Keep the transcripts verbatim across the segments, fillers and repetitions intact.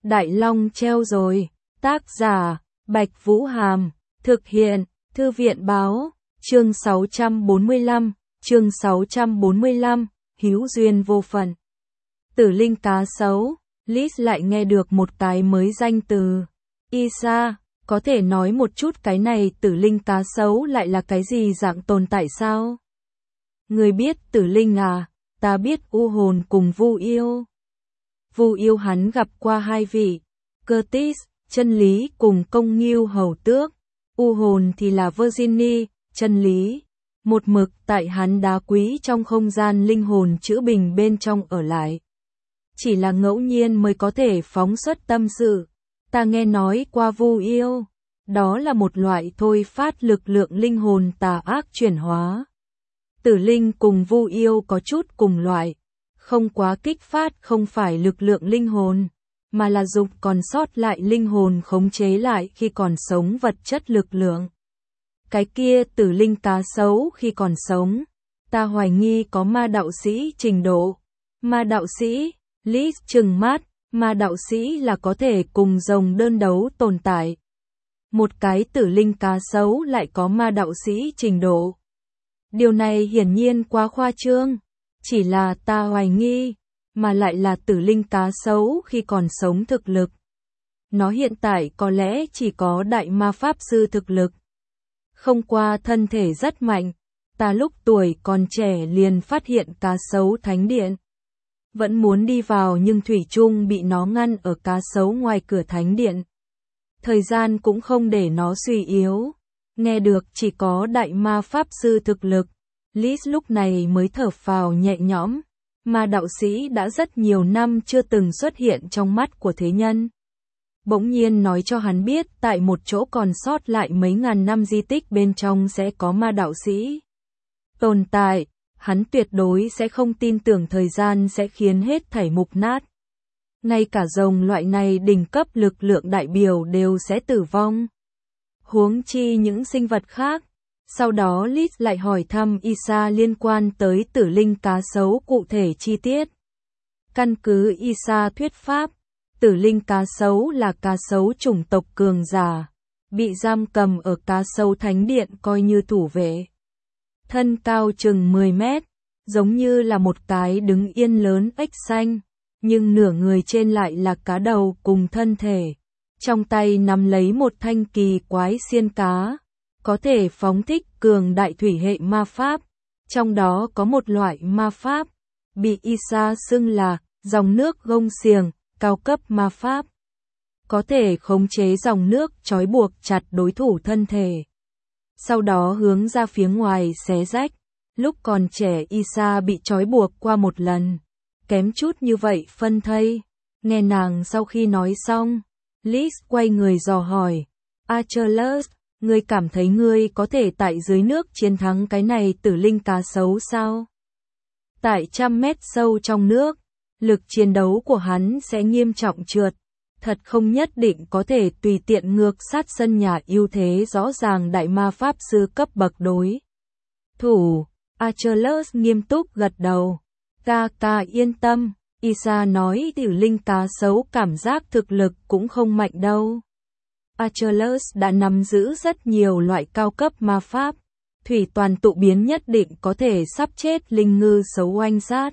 Đại Long treo rồi. Tác giả, Bạch Vũ Hàm. Thực hiện, Thư viện báo. Chương sáu trăm bốn mươi lăm, chương sáu trăm bốn mươi lăm, hữu duyên vô phận. Tử linh cá sấu, Liz lại nghe được một cái mới danh từ. Isa, có thể nói một chút cái này tử linh cá sấu lại là cái gì dạng tồn tại sao? Người biết tử linh à, ta biết u hồn cùng vu yêu. Vu yêu hắn gặp qua hai vị, Curtis, chân lý cùng công nghiêu hầu tước. U hồn thì là Virginie, chân lý. Một mực tại hắn đá quý trong không gian linh hồn chữ bình bên trong ở lại. Chỉ là ngẫu nhiên mới có thể phóng xuất tâm sự. Ta nghe nói qua vu yêu, đó là một loại thôi phát lực lượng linh hồn tà ác chuyển hóa. Tử linh cùng vu yêu có chút cùng loại, không quá kích phát không phải lực lượng linh hồn, mà là dục còn sót lại linh hồn khống chế lại khi còn sống vật chất lực lượng. Cái kia tử linh cá sấu khi còn sống, ta hoài nghi có ma đạo sĩ trình độ. Ma đạo sĩ, Liz trừng mắt, ma đạo sĩ là có thể cùng rồng đơn đấu tồn tại. Một cái tử linh cá sấu lại có ma đạo sĩ trình độ. Điều này hiển nhiên quá khoa trương, chỉ là ta hoài nghi, mà lại là tử linh cá sấu khi còn sống thực lực. Nó hiện tại có lẽ chỉ có đại ma pháp sư thực lực. Không qua thân thể rất mạnh, ta lúc tuổi còn trẻ liền phát hiện cá sấu thánh điện. Vẫn muốn đi vào nhưng thủy chung bị nó ngăn ở cá sấu ngoài cửa thánh điện. Thời gian cũng không để nó suy yếu. Nghe được chỉ có đại ma pháp sư thực lực, Liz lúc này mới thở phào nhẹ nhõm. Ma đạo sĩ đã rất nhiều năm chưa từng xuất hiện trong mắt của thế nhân. Bỗng nhiên nói cho hắn biết tại một chỗ còn sót lại mấy ngàn năm di tích bên trong sẽ có ma đạo sĩ tồn tại. Hắn tuyệt đối sẽ không tin tưởng thời gian sẽ khiến hết thảy mục nát. Ngay cả rồng loại này đỉnh cấp lực lượng đại biểu đều sẽ tử vong. Huống chi những sinh vật khác. Sau đó Liz lại hỏi thăm Isa liên quan tới tử linh cá sấu cụ thể chi tiết. Căn cứ Isa thuyết pháp, tử linh cá sấu là cá sấu chủng tộc cường giả, bị giam cầm ở cá sấu thánh điện coi như thủ vệ. Thân cao chừng mười mét, giống như là một cái đứng yên lớn ếch xanh, nhưng nửa người trên lại là cá đầu cùng thân thể. Trong tay nắm lấy một thanh kỳ quái xiên cá, có thể phóng thích cường đại thủy hệ ma pháp. Trong đó có một loại ma pháp, bị Isa xưng là dòng nước gông xiềng, cao cấp ma pháp. Có thể khống chế dòng nước trói buộc chặt đối thủ thân thể. Sau đó hướng ra phía ngoài xé rách. Lúc còn trẻ Isa bị trói buộc qua một lần. Kém chút như vậy phân thây. Nghe nàng sau khi nói xong, Liz quay người dò hỏi. Achilles, ngươi cảm thấy ngươi có thể tại dưới nước chiến thắng cái này tử linh cá sấu sao? Tại trăm mét sâu trong nước, lực chiến đấu của hắn sẽ nghiêm trọng trượt. Thật không nhất định có thể tùy tiện ngược sát sân nhà ưu thế rõ ràng đại ma pháp sư cấp bậc đối thủ. Achilles nghiêm túc gật đầu. Ca ca yên tâm, Isa nói tử linh cá sấu cảm giác thực lực cũng không mạnh đâu. Achilles đã nắm giữ rất nhiều loại cao cấp ma pháp. Thủy toàn tụ biến nhất định có thể sắp chết linh ngư xấu oanh sát.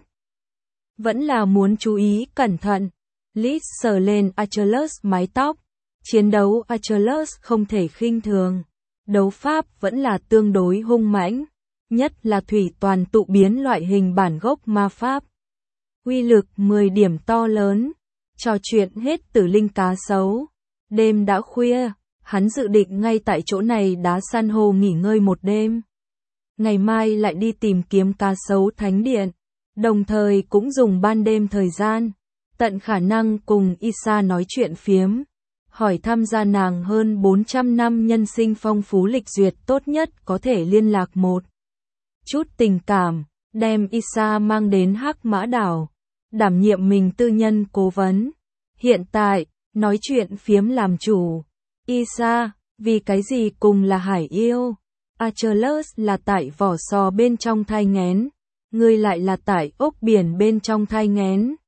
Vẫn là muốn chú ý cẩn thận. Liz sờ lên Achilles mái tóc. Chiến đấu Achilles không thể khinh thường. Đấu pháp vẫn là tương đối hung mãnh. Nhất là thủy toàn tụ biến loại hình bản gốc ma pháp. Uy lực mười điểm to lớn. Trò chuyện hết tử linh cá sấu. Đêm đã khuya, hắn dự định ngay tại chỗ này đá san hô nghỉ ngơi một đêm. Ngày mai lại đi tìm kiếm cá sấu thánh điện. Đồng thời cũng dùng ban đêm thời gian. Tận khả năng cùng Isa nói chuyện phiếm, hỏi thăm gia nàng hơn bốn trăm năm nhân sinh phong phú lịch duyệt tốt nhất có thể liên lạc một chút tình cảm, đem Isa mang đến Hắc Mã Đảo, đảm nhiệm mình tư nhân cố vấn. Hiện tại, nói chuyện phiếm làm chủ. Isa, vì cái gì cùng là hải yêu? Achilles là tại vỏ sò bên trong thai nghén, ngươi lại là tại ốc biển bên trong thai nghén.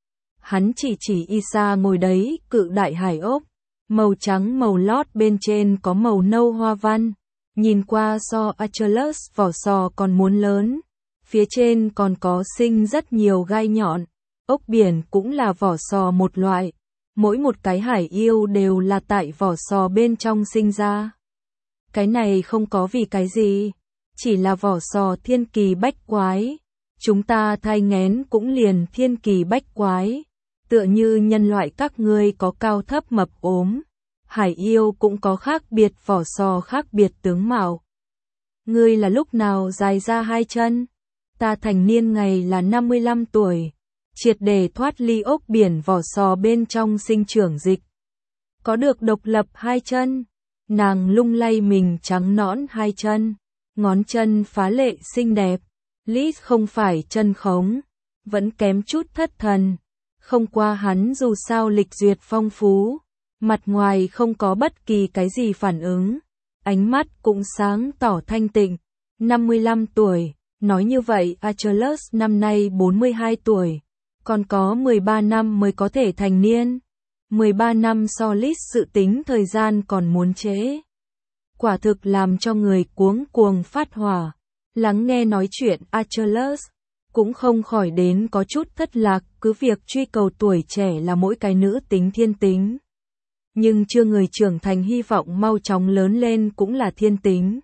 Hắn chỉ chỉ Isa ngồi đấy, cự đại hải ốc, màu trắng màu lót bên trên có màu nâu hoa văn, nhìn qua so Achilles vỏ sò còn muốn lớn, phía trên còn có sinh rất nhiều gai nhọn, ốc biển cũng là vỏ sò một loại, mỗi một cái hải yêu đều là tại vỏ sò bên trong sinh ra. Cái này không có vì cái gì, chỉ là vỏ sò thiên kỳ bách quái, chúng ta thai nghén cũng liền thiên kỳ bách quái, tựa như nhân loại các ngươi có cao thấp mập ốm, hải yêu cũng có khác biệt vỏ sò khác biệt tướng mạo. Ngươi là lúc nào dài ra hai chân? Ta thành niên ngày là năm mươi lăm tuổi, triệt để thoát ly ốc biển vỏ sò bên trong sinh trưởng dịch. Có được độc lập hai chân, nàng lung lay mình trắng nõn hai chân, ngón chân phá lệ xinh đẹp, Liz không phải chân khống, vẫn kém chút thất thần, không qua hắn dù sao lịch duyệt phong phú, mặt ngoài không có bất kỳ cái gì phản ứng, ánh mắt cũng sáng tỏ thanh tịnh, năm mươi lăm tuổi, nói như vậy Achilles năm nay bốn mươi hai tuổi, còn có mười ba năm mới có thể thành niên, mười ba năm so Liz dự tính thời gian còn muốn trễ. Quả thực làm cho người cuống cuồng phát hỏa, lắng nghe nói chuyện Achilles, cũng không khỏi đến có chút thất lạc, cứ việc truy cầu tuổi trẻ là mỗi cái nữ tính thiên tính. Nhưng chưa người trưởng thành hy vọng mau chóng lớn lên cũng là thiên tính.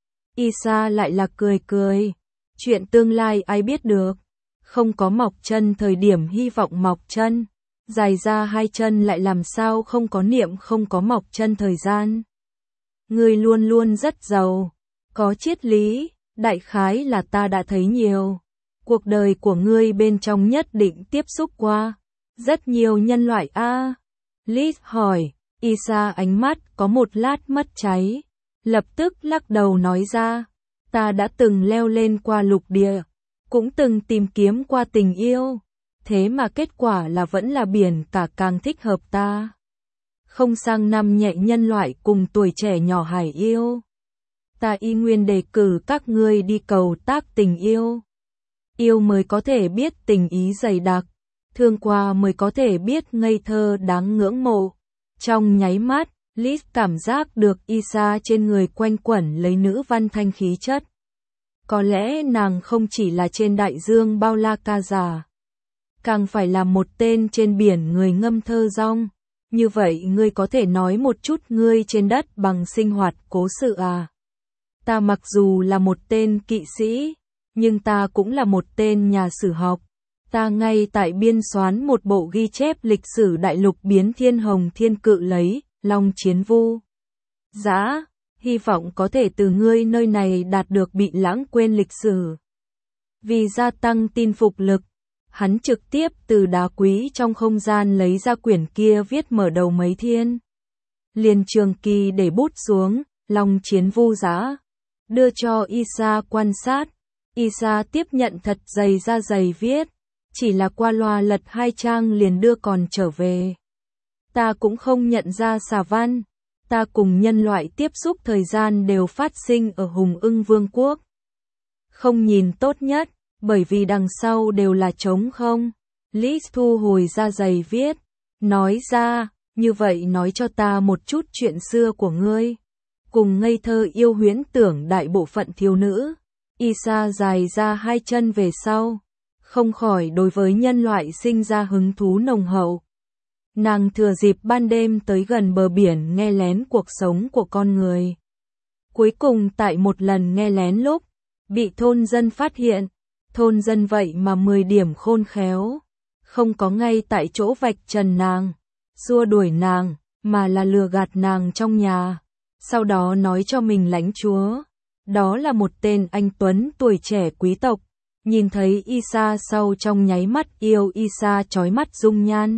Isa lại là cười cười, chuyện tương lai ai biết được, không có mọc chân thời điểm hy vọng mọc chân, dài ra hai chân lại làm sao không có niệm không có mọc chân thời gian. Ngươi luôn luôn rất giàu, có triết lý, đại khái là ta đã thấy nhiều. Cuộc đời của ngươi bên trong nhất định tiếp xúc qua rất nhiều nhân loại a. À? Liz hỏi, Isa ánh mắt có một lát mất cháy, lập tức lắc đầu nói ra, ta đã từng leo lên qua lục địa, cũng từng tìm kiếm qua tình yêu, thế mà kết quả là vẫn là biển cả càng thích hợp ta. Không sang năm nhẹ nhân loại cùng tuổi trẻ nhỏ hải yêu. Ta y nguyên đề cử các ngươi đi cầu tác tình yêu. Yêu mới có thể biết tình ý dày đặc, thương qua mới có thể biết ngây thơ đáng ngưỡng mộ. Trong nháy mắt, Liz cảm giác được Isa trên người quanh quẩn lấy nữ văn thanh khí chất. Có lẽ nàng không chỉ là trên đại dương bao la ca giả, càng phải là một tên trên biển người ngâm thơ rong. Như vậy ngươi có thể nói một chút ngươi trên đất bằng sinh hoạt cố sự à? Ta mặc dù là một tên kỵ sĩ, nhưng ta cũng là một tên nhà sử học. Ta ngay tại biên soán một bộ ghi chép lịch sử đại lục biến thiên hồng thiên cự lấy, long chiến vu. Dã, hy vọng có thể từ ngươi nơi này đạt được bị lãng quên lịch sử. Vì gia tăng tin phục lực, hắn trực tiếp từ đá quý trong không gian lấy ra quyển kia viết mở đầu mấy thiên. Liền trường kỳ để bút xuống, long chiến vu dã, đưa cho Isa quan sát. Isa tiếp nhận thật dày ra dày viết, chỉ là qua loa lật hai trang liền đưa còn trở về. Ta cũng không nhận ra xà văn, ta cùng nhân loại tiếp xúc thời gian đều phát sinh ở Hùng Ưng Vương quốc. Không nhìn tốt nhất, bởi vì đằng sau đều là trống không. Liz thu hồi ra dày viết, nói ra, như vậy nói cho ta một chút chuyện xưa của ngươi. Cùng ngây thơ yêu huyễn tưởng đại bộ phận thiếu nữ. Isa dài ra hai chân về sau, không khỏi đối với nhân loại sinh ra hứng thú nồng hậu. Nàng thừa dịp ban đêm tới gần bờ biển nghe lén cuộc sống của con người. Cuối cùng tại một lần nghe lén lúc, bị thôn dân phát hiện, thôn dân vậy mà mười điểm khôn khéo, không có ngay tại chỗ vạch trần nàng, xua đuổi nàng, mà là lừa gạt nàng trong nhà, sau đó nói cho mình lãnh chúa. Đó là một tên anh tuấn tuổi trẻ quý tộc, nhìn thấy Isa sau trong nháy mắt yêu Isa chói mắt dung nhan.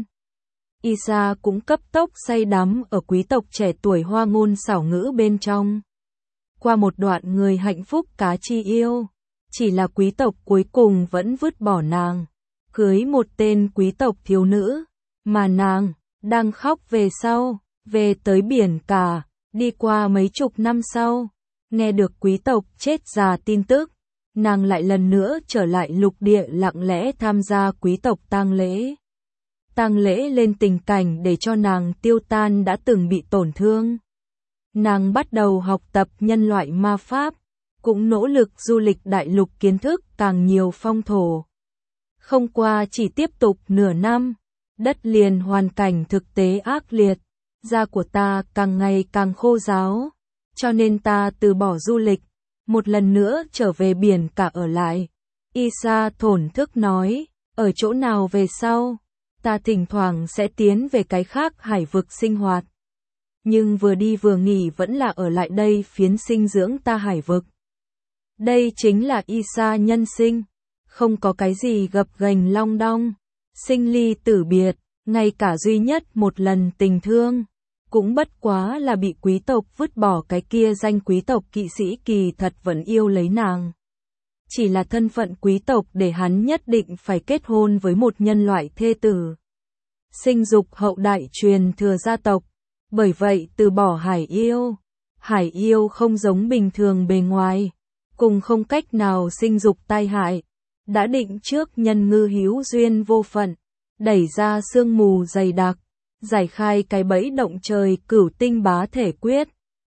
Isa cũng cấp tốc say đắm ở quý tộc trẻ tuổi hoa ngôn xảo ngữ bên trong. Qua một đoạn người hạnh phúc cá chi yêu, chỉ là quý tộc cuối cùng vẫn vứt bỏ nàng, cưới một tên quý tộc thiếu nữ, mà nàng đang khóc về sau, về tới biển cả, đi qua mấy chục năm sau. Nghe được quý tộc chết già tin tức, nàng lại lần nữa trở lại lục địa lặng lẽ tham gia quý tộc tang lễ. tang lễ lên tình cảnh để cho nàng tiêu tan đã từng bị tổn thương. Nàng bắt đầu học tập nhân loại ma pháp, cũng nỗ lực du lịch đại lục kiến thức càng nhiều phong thổ. Không qua chỉ tiếp tục nửa năm, đất liền hoàn cảnh thực tế ác liệt, da của ta càng ngày càng khô ráo, cho nên ta từ bỏ du lịch, một lần nữa trở về biển cả ở lại. Isa thổn thức nói, ở chỗ nào về sau, ta thỉnh thoảng sẽ tiến về cái khác hải vực sinh hoạt. Nhưng vừa đi vừa nghỉ vẫn là ở lại đây phiến sinh dưỡng ta hải vực. Đây chính là Isa nhân sinh, không có cái gì gập ghềnh long đong, sinh ly tử biệt, ngay cả duy nhất một lần tình thương, cũng bất quá là bị quý tộc vứt bỏ cái kia danh quý tộc kỵ sĩ kỳ thật vẫn yêu lấy nàng. Chỉ là thân phận quý tộc để hắn nhất định phải kết hôn với một nhân loại thê tử. Sinh dục hậu đại truyền thừa gia tộc, bởi vậy từ bỏ hải yêu. Hải yêu không giống bình thường bề ngoài, cùng không cách nào sinh dục tai hại, đã định trước nhân ngư hữu duyên vô phận, đẩy ra sương mù dày đặc, giải khai cái bẫy động trời cửu tinh bá thể quyết.